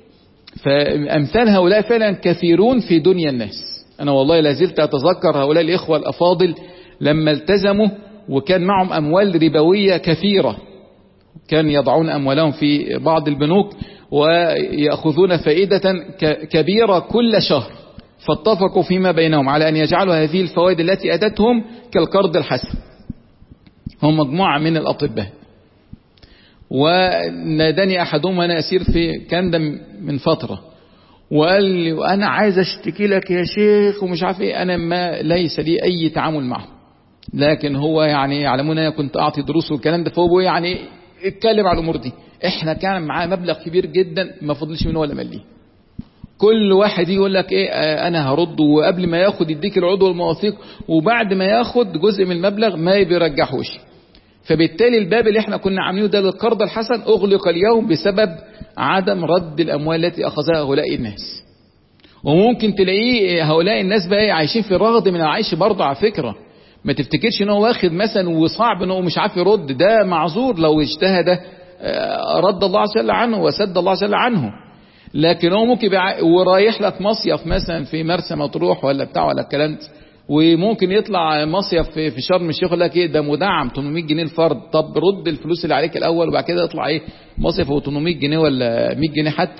Speaker 2: فامثال هؤلاء فعلا كثيرون في دنيا الناس. انا والله لازلت اتذكر هؤلاء الاخوه الافاضل لما التزموا وكان معهم اموال ربويه كثيره، كان يضعون اموالهم في بعض البنوك ويأخذون فائدة كبيرة كل شهر، فاتفقوا فيما بينهم على أن يجعلوا هذه الفوائد التي أتتهم كالقرض الحسن. هم مجموعة من الأطباء، وناداني أحدهم وأنا أسير في كندا من فترة وقال لي وأنا عايز أشتكي لك يا شيخ ومش عارف إيه. أنا ما ليس لي أي تعامل معه، لكن هو يعني يعلمون أنا كنت أعطي دروس والكلام ده، فهو يعني اتكلم على الأمور دي. احنا كان معاه مبلغ كبير جدا ما فضلش منه ولا مليه. كل واحد يقول لك ايه اه انا هرد، وقبل ما ياخد يديك العضو والمواثيق، وبعد ما ياخد جزء من المبلغ ما بيرجحوش. فبالتالي الباب اللي احنا كنا عاملينه ده للقرض الحسن اغلق اليوم بسبب عدم رد الاموال التي اخذها هؤلاء الناس. وممكن تلاقيه هؤلاء الناس بقى عايشين في رغد من العيش برضه. على فكرة ما تفتكرش ان هو واخد مثلا وصعب ان هو مش عارف يرد، ده معذور لو اجتهد رد الله عز وجل عنه وسد الله عز وجل عنه. لكن هو ممكن ورايح لك مصيف مثلا في مرسى مطروح ولا بتاع ولا الكلام ده، وممكن يطلع مصيف في شرم الشيخ يقول لك ايه ده مدعم ثمانمائة جنيه الفرد. طب رد الفلوس اللي عليك الاول وبعد كده يطلع ايه مصيف هو ثمانمائة جنيه ولا مائة جنيه حتى.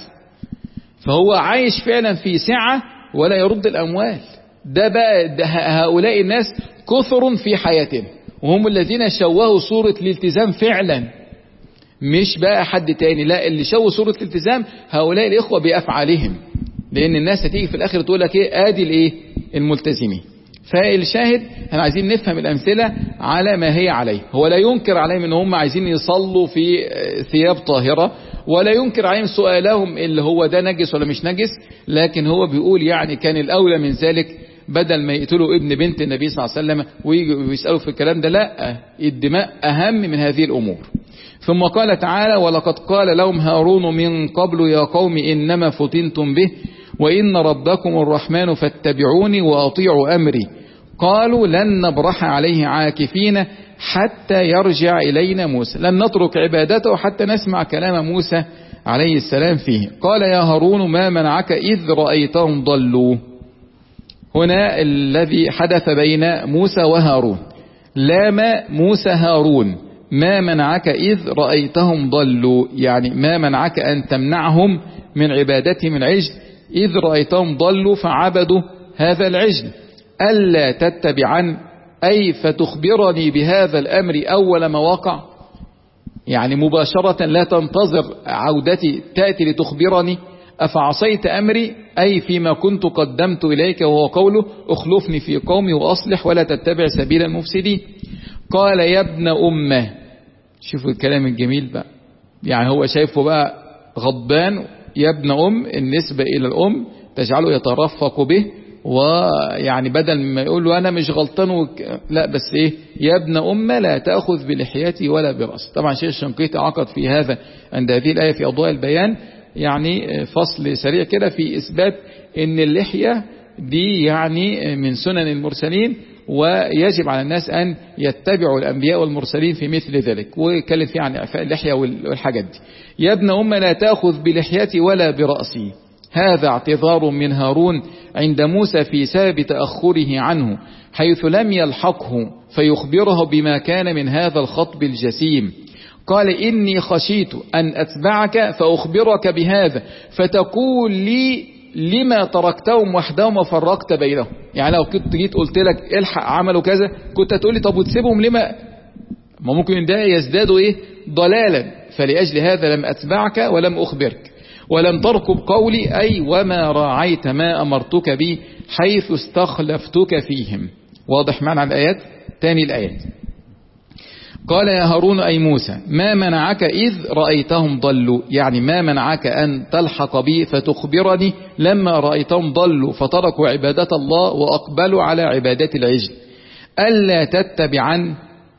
Speaker 2: فهو عايش فعلا في سعة ولا يرد الاموال. ده بقى ده هؤلاء الناس كثر في حياتهم، وهم الذين شوهوا صورة الالتزام فعلا، مش بقى حد تاني. لا، اللي شوه صورة الالتزام هؤلاء الإخوة بأفعالهم، لأن الناس هتيجي في الآخر تقول لك إيه آدي الإيه الملتزمين. فالشاهد احنا عايزين نفهم الأمثلة على ما هي عليه. هو لا ينكر عليهم ان هم عايزين يصلوا في ثياب طاهرة، ولا ينكر عليهم سؤالهم اللي هو ده نجس ولا مش نجس، لكن هو بيقول يعني كان الأولى من ذلك بدل ما يقتلوا ابن بنت النبي صلى الله عليه وسلم ويجوا ويسألوا في الكلام ده. لا، الدماء أهم من هذه الأمور. ثم قال تعالى ولقد قال لهم هارون من قبل يا قوم إنما فتنتم به وإن ربكم الرحمن فاتبعوني وأطيعوا أمري قالوا لن نبرح عليه عاكفين حتى يرجع إلينا موسى، لن نترك عبادته حتى نسمع كلام موسى عليه السلام فيه. قال يا هارون ما منعك إذ رأيتهم ضلوا. هنا الذي حدث بين موسى وهارون، لام موسى هارون ما منعك إذ رأيتهم ضلوا، يعني ما منعك أن تمنعهم من عبادتهم العجل إذ رأيتهم ضلوا فعبدوا هذا العجل. ألا تتبعن أي فتخبرني بهذا الأمر أول ما وقع، يعني مباشرة لا تنتظر عودتي تأتي لتخبرني. أفعصيت أمري أي فيما كنت قدمت إليك، وهو قوله اخلفني في قومي وأصلح ولا تتبع سبيل المفسدين. قال يا ابن أمه، شوفوا الكلام الجميل بقى، يعني هو شايفه بقى غضبان يا ابن أم، النسبة إلى الأم تجعله يترفق به، ويعني بدل ما يقول له أنا مش غلطان وك... لا بس إيه يا ابن أم لا تأخذ بلحيتي ولا برأسي. طبعا شيخ الشنقيطي عقد في هذا عند هذه الآية في أضواء البيان يعني فصل سريع كده في إثبات إن اللحية دي يعني من سنن المرسلين، ويجب على الناس أن يتبعوا الأنبياء والمرسلين في مثل ذلك، ويتكلم فيه عن إعفاء اللحية والحاجات دي. يا ابن أم لا تأخذ بلحيتي ولا برأسي، هذا اعتذار من هارون عند موسى في سبب تأخره عنه، حيث لم يلحقه فيخبره بما كان من هذا الخطب الجسيم. قال إني خشيت أن أتبعك فأخبرك بهذا فتقول لي لما تركتهم وحدهم وفرقت بينهم. يعني لو كنت جيت قلت لك الحق عملوا كذا كنت هتقول لي طب وتسيبهم لما، ما ممكن ده يزدادوا ايه ضلالا، فلأجل هذا لم أتبعك ولم أخبرك ولم تركب قولي، أي وما راعيت ما أمرتك به حيث استخلفتك فيهم. واضح معنى الآيات؟ تاني الآيات. قال يا هارون أي موسى ما منعك إذ رأيتهم ضلوا، يعني ما منعك أن تلحق بي فتخبرني لما رأيتهم ضلوا فتركوا عبادة الله وأقبلوا على عبادة العجل، ألا تتبعن،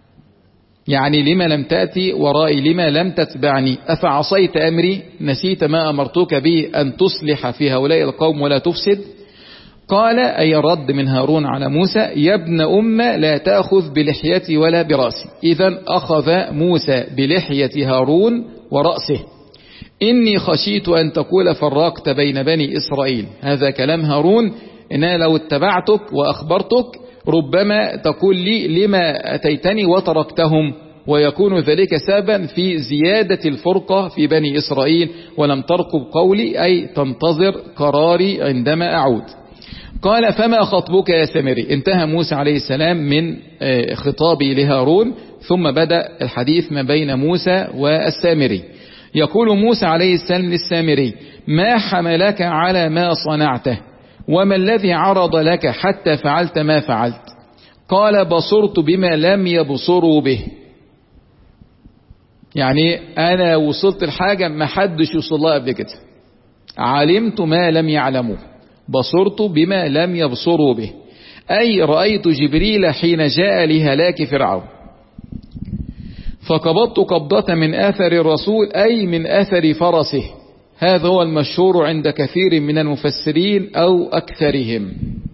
Speaker 2: يعني لما لم تأتي ورائي لما لم تتبعني، أفعصيت أمري نسيت ما أمرتك به أن تصلح في هؤلاء القوم ولا تفسد. قال أي رد من هارون على موسى يا ابن أم لا تأخذ بلحيتي ولا برأسي. إذن أخذ موسى بلحية هارون ورأسه. إني خشيت أن تقول فرقت بين بني إسرائيل، هذا كلام هارون، إن أنا لو اتبعتك وأخبرتك ربما تقول لي لما أتيتني وتركتهم، ويكون ذلك سببا في زيادة الفرقة في بني إسرائيل، ولم ترقب قولي أي تنتظر قراري عندما أعود. قال فما خطبك يا سامري. انتهى موسى عليه السلام من خطابه لهارون، ثم بدأ الحديث ما بين موسى والسامري. يقول موسى عليه السلام للسامري ما حملك على ما صنعته وما الذي عرض لك حتى فعلت ما فعلت؟ قال بصرت بما لم يبصروا به، يعني أنا وصلت الحاجة ما حدش يوصل لها قبل كده، علمت ما لم يعلموه، بصرت بما لم يبصروا به، أي رأيت جبريل حين جاء لهلاك فرعون فقبضت قبضة من أثر الرسول أي من أثر فرسه. هذا هو المشهور عند كثير من المفسرين أو أكثرهم.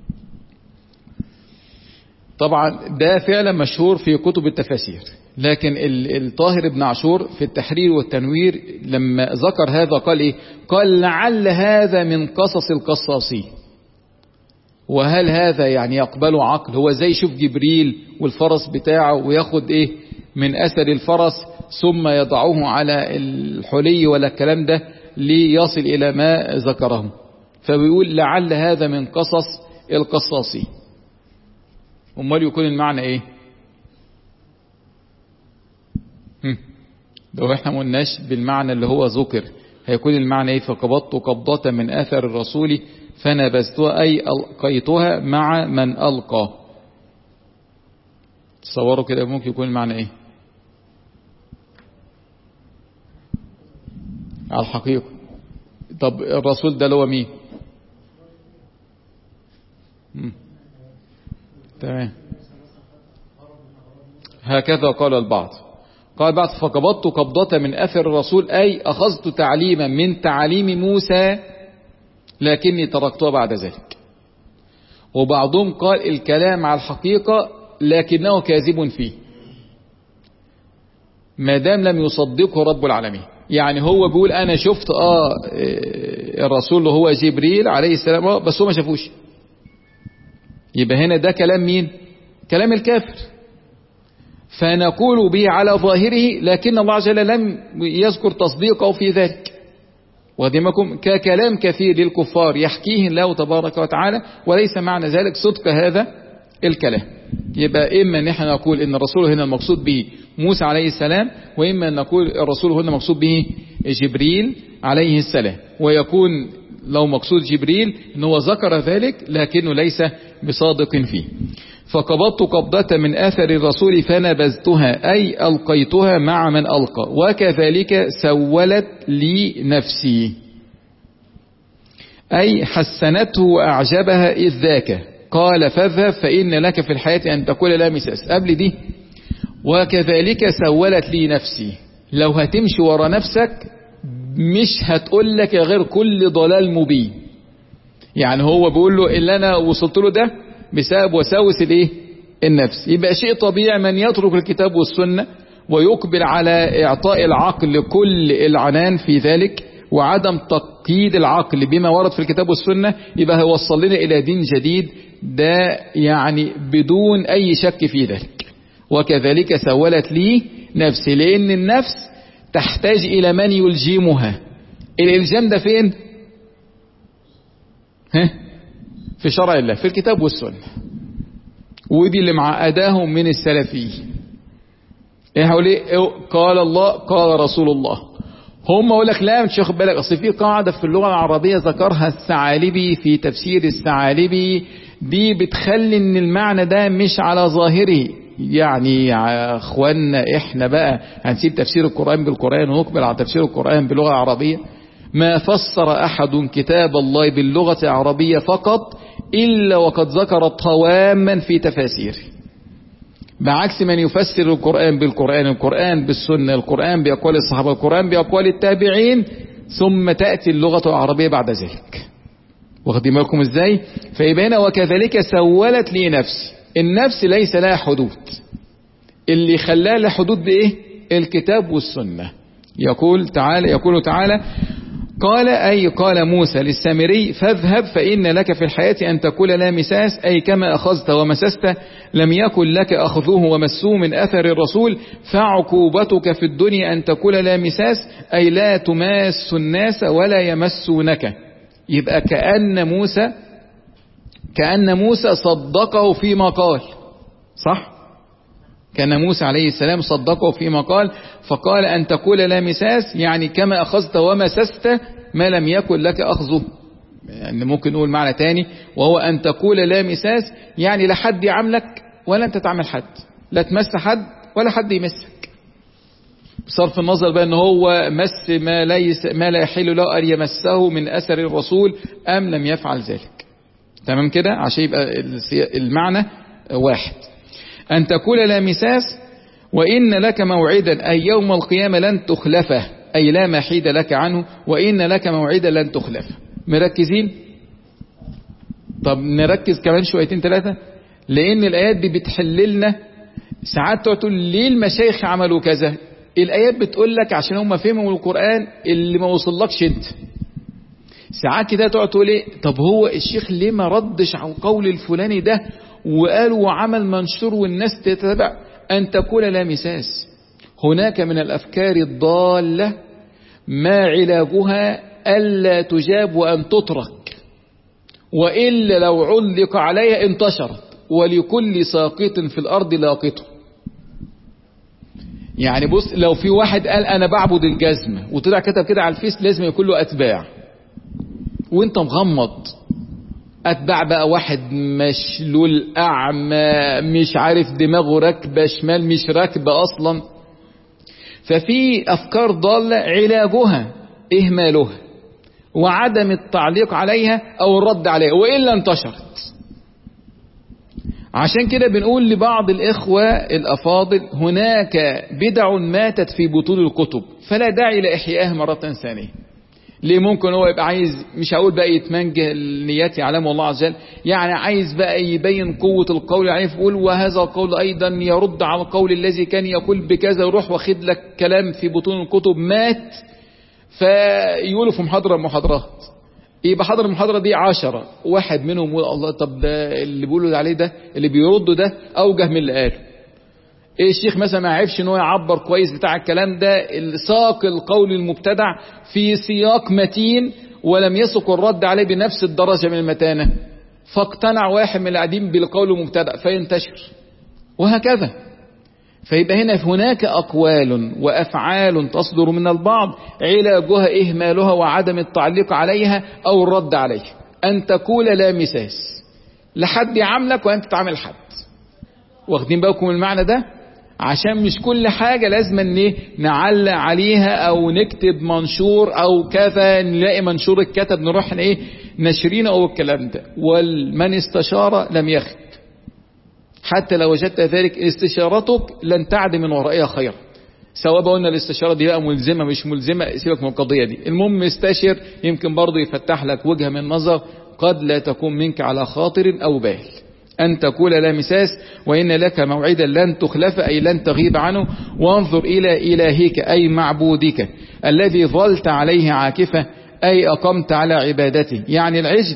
Speaker 2: طبعا ده فعلا مشهور في كتب التفاسير، لكن الطاهر بن عاشور في التحرير والتنوير لما ذكر هذا قال إيه؟ قال لعل هذا من قصص القصاصين. وهل هذا يعني يقبله عقل؟ هو زي يشوف جبريل والفرس بتاعه وياخد إيه من أثر الفرس ثم يضعه على الحلي ولا الكلام ده ليصل إلى ما ذكره؟ فبيقول لعل هذا من قصص القصاصين. امال يكون المعنى ايه؟ لو احنا ما قلناش بالمعنى اللي هو ذكر هيكون المعنى ايه؟ فقبضت قبضة من اثر الرسول فنبذتها اي القيتها مع من القى. تصوروا كده ممكن يكون المعنى ايه على الحقيقة؟ طب الرسول ده اللي هو مين؟ مم. تمام. هكذا قال البعض. قال بعض فقبضت قبضة من أثر الرسول أي أخذت تعليما من تعاليم موسى لكني تركتها بعد ذلك. وبعضهم قال الكلام على الحقيقة لكنه كاذب فيه ما دام لم يصدقه رب العالمين. يعني هو بيقول أنا شفت آه الرسول اللي هو جبريل عليه السلام آه بس هو ما شافوش. يبقى هنا ده كلام مين؟ كلام الكافر. فنقول به على ظاهره لكن الله عز وجل لم يذكر تصديقه في ذلك. ودمكم ككلام كثير للكفار يحكيه الله تبارك وتعالى وليس معنى ذلك صدق هذا الكلام. يبقى إما نحن نقول إن الرسول هنا المقصود به موسى عليه السلام، وإما أن نقول الرسول هنا المقصود به جبريل عليه السلام. ويكون لو مقصود جبريل أنه ذكر ذلك لكنه ليس بصادق فيه. فقبضت قبضة من أثر الرسول فنبذتها أي ألقيتها مع من ألقى، وكذلك سولت لي نفسي أي حسنته وأعجبها إذ ذاك. قال فاذهب فإن لك في الحياة أن تقول لا مساس. قبل دي وكذلك سولت لي نفسي، لو هتمشي ورا نفسك مش هتقول لك غير كل ضلال مبين. يعني هو بيقول له اللي أنا وصلت له ده بسبب وساوس الايه النفس. يبقى شيء طبيعي من يترك الكتاب والسنة ويقبل على إعطاء العقل كل العنان في ذلك وعدم تقييد العقل بما ورد في الكتاب والسنة، يبقى هيوصل لنا إلى دين جديد، ده يعني بدون أي شك في ذلك. وكذلك سولت لي نفسي، لأن النفس تحتاج إلى من يلجمها. الإلجام ده فين؟ ها؟ في شرع الله، في الكتاب والسنة، ودي اللي معقداهم من السلفي. ايه حوالي قال الله قال رسول الله، هم يقول لك لا مش واخد بالك، اصل في قاعده في اللغه العربيه ذكرها الثعالبي في تفسير الثعالبي، دي بتخلي ان المعنى ده مش على ظاهره. يعني يا اخوانا احنا بقى هنسيب تفسير القران بالقران ونقبل على تفسير القران باللغه العربيه؟ ما فسر احد كتاب الله باللغه العربيه فقط إلا وقد ذكر طواما في تفاسيره، بعكس من يفسر القرآن بالقرآن، القرآن بالسنة، القرآن بأقوال الصحابة، القرآن بأقوال التابعين، ثم تأتي اللغة العربية بعد ذلك. واخدين بالكم ازاي؟ فيبين وكذلك سولت لي نفسي. النفس ليس لها حدود، اللي خلاها لها حدود بإيه؟ الكتاب والسنة. يقول تعالى يقول تعالى قال أي قال موسى للسامري فاذهب فإن لك في الحياة أن تقول لا مساس، أي كما أخذت ومسست لم يكن لك أخذوه ومسوه من أثر الرسول، فعقوبتك في الدنيا أن تقول لا مساس، أي لا تماس الناس ولا يمسونك. يبقى كأن موسى كأن موسى صدقه فيما قال، صح؟ كان موسى عليه السلام صدقه فيما قال، فقال أن تقول لا مساس يعني كما أخذت ومسست ما لم يكن لك أخذه. يعني ممكن نقول معنى تاني وهو أن تقول لا مساس يعني لا حد يعملك ولا أنت تعمل حد، لا تمس حد ولا حد يمسك، بصرف النظر بقى أنه هو مس ما, ليس ما لا يحل له أن يمسه من أثر الرسول أم لم يفعل ذلك. تمام كده عشان يبقى المعنى واحد. أن تقول لا مساس وإن لك موعدا أي يوم القيامة لن تخلفه، أي لا محيد لك عنه، وإن لك موعدا لن تخلفه. مركزين؟ طب نركز كمان شويتين ثلاثة، لأن الآيات دي بتحللنا. ساعات تقول ليه المشايخ عملوا كذا؟ الآيات بتقول لك عشان هم فهموا القرآن اللي ما وصلكش انت. ساعات كده تقعد تقول ايه طب هو الشيخ ليه ما ردش عن قول الفلاني ده وقال وعمل منشور والناس تتبع؟ أن تقول لا مساس. هناك من الأفكار الضالة ما علاجها ألا تجاب وأن تترك، وإلا لو علق عليها انتشرت، ولكل ساقط في الأرض لاقطه. يعني بص، لو في واحد قال أنا بعبد الجزمة وطلع كتب كده على الفيس لازم يكون له أتباع، وانت مغمض، أتباع بقى واحد مشلول أعمى مش عارف دماغه راكبة شمال مش راكبة أصلا. ففي أفكار ضالة علاجها إهمالها وعدم التعليق عليها أو الرد عليها، وإلا انتشرت. عشان كده بنقول لبعض الإخوة الأفاضل هناك بدع ماتت في بطون الكتب فلا داعي لإحيائها مرة ثانية. ليه؟ ممكن هو يبقى عايز، مش هقول بقى يتمنجه النيات يعلمه الله عز وجل، يعني عايز بقى يبين قوة القول، يعني يقول وهذا القول أيضا يرد على القول الذي كان يقول بكذا، ويروح واخد لك كلام في بطون الكتب مات، فيقولوا في محاضرة المحاضرات يبقى حضر المحاضرة دي عشرة، واحد منهم يقول الله طب ده اللي بيقولوا عليه ده اللي بيردوا ده أوجه من اللي قاله. ايه الشيخ مثلا ما عرفش ان هو يعبر كويس بتاع الكلام ده، ساق القول المبتدع في سياق متين ولم يسق الرد عليه بنفس الدرجة من المتانة، فاقتنع واحد من القاعدين بالقول المبتدع فينتشر، وهكذا. فيبقى هنا هناك أقوال وأفعال تصدر من البعض علاجها إهمالها وعدم التعليق عليها أو الرد عليها. أن تقول لا مساس، لحد يعملك وأنت تعمل حد، واخدين بالكم المعنى ده؟ عشان مش كل حاجة لازم ان نعلق عليها او نكتب منشور او كذا، نلاقي منشور الكتب نروح ايه نشرين او الكلام ده. والمن استشار لم يخب، حتى لو وجدت ذلك استشارتك لن تعد من ورائها خير. سواء قلنا الاستشارة دي بقى ملزمة مش ملزمة، سيبك من القضية دي. المهم استشر، يمكن برضه يفتح لك وجهة من نظر قد لا تكون منك على خاطر او بال. أن تقول لا مساس وإن لك موعدا لن تخلف، أي لن تغيب عنه. وانظر إلى إلهك أي معبودك الذي ظلت عليه عاكفة، أي أقمت على عبادته. يعني العجل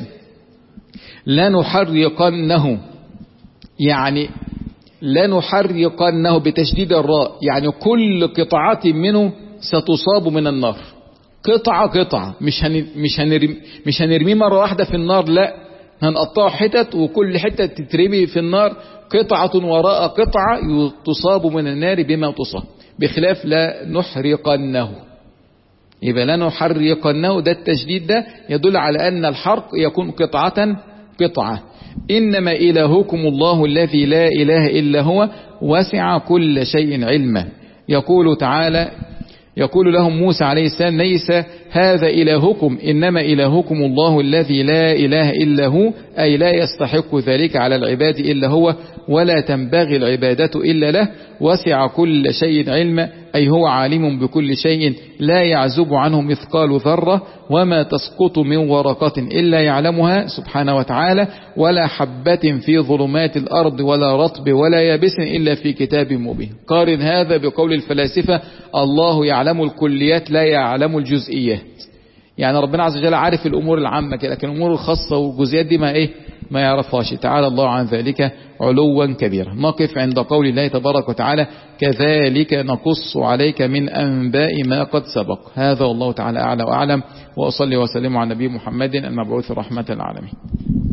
Speaker 2: لنحرقنه، يعني لنحرقنه بتشديد الراء، يعني كل قطعة منه ستصاب من النار. قطعة قطعة، مش هن مش هنرمي مش هنرميه مرة واحدة في النار، لا، هنقطعه حتت وكل حتة تترمي في النار قطعة وراء قطعة تصاب من النار بما تصاب، بخلاف لا نحرقنه. يبقى لا نحرقنه ده التشديد ده يدل على أن الحرق يكون قطعة قطعة. إنما إلهكم الله الذي لا إله إلا هو وسع كل شيء علما. يقول تعالى، يقول لهم موسى عليه السلام ليس هذا إلهكم إنما إلهكم الله الذي لا إله إلا هو، أي لا يستحق ذلك على العباد إلا هو، ولا تنبغي العبادة إلا له. وسع كل شيء علما، أي هو عالم بكل شيء لا يعزب عنه مثقال ذرة، وما تسقط من ورقة إلا يعلمها سبحانه وتعالى، ولا حبة في ظلمات الأرض ولا رطب ولا يابس إلا في كتاب مبين. قارن هذا بقول الفلاسفة الله يعلم الكليات لا يعلم الجزئيات. يعني ربنا عز وجل عارف الأمور العامة كده، لكن الأمور الخاصة والجزئيات دي ما إيه ما يعرفهاش. تعالى الله عن ذلك علوا كبيرا. نقف عند قول الله تبارك وتعالى كذلك نقص عليك من أنباء ما قد سبق. هذا والله تعالى أعلى وأعلم، وأصلي وسلم على نبي محمد المبعوث رحمة العالمين.